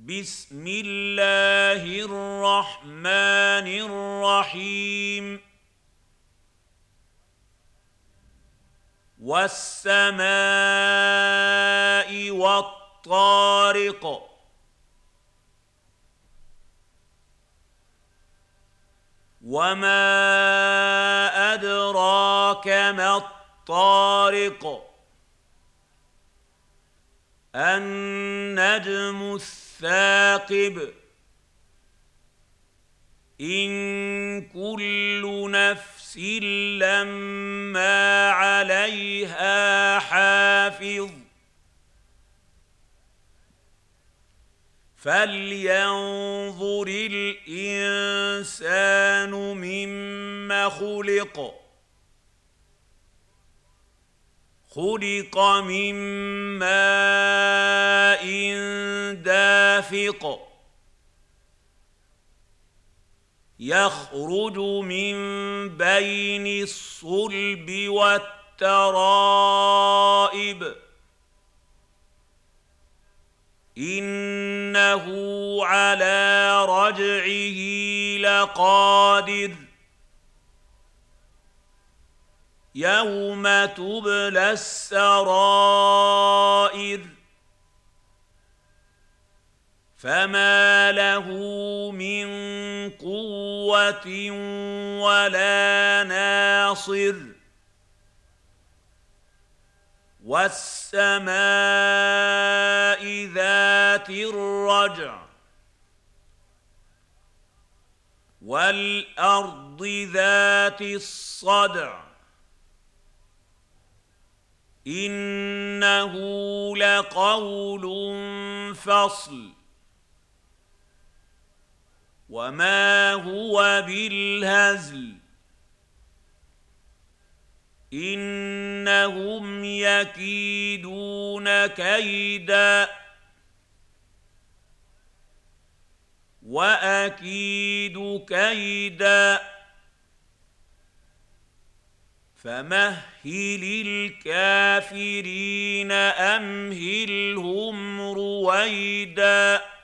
بسم الله الرحمن الرحيم والسماء والطارق وما أدراك ما الطارق النجم الثاقب إن كل نفس لما عليها حافظ فلينظر الإنسان مما خلق خلق من ماء دافق يخرج من بين الصلب والترائب إنه على رجعه لقادر يوم تبلى السرائر فما له من قوة ولا ناصر والسماء ذات الرجع والأرض ذات الصدع إنه لقول فصل وما هو بالهزل إنهم يكيدون كيدا وأكيد كيدا فمهل الكافرين أمهلهم رويدا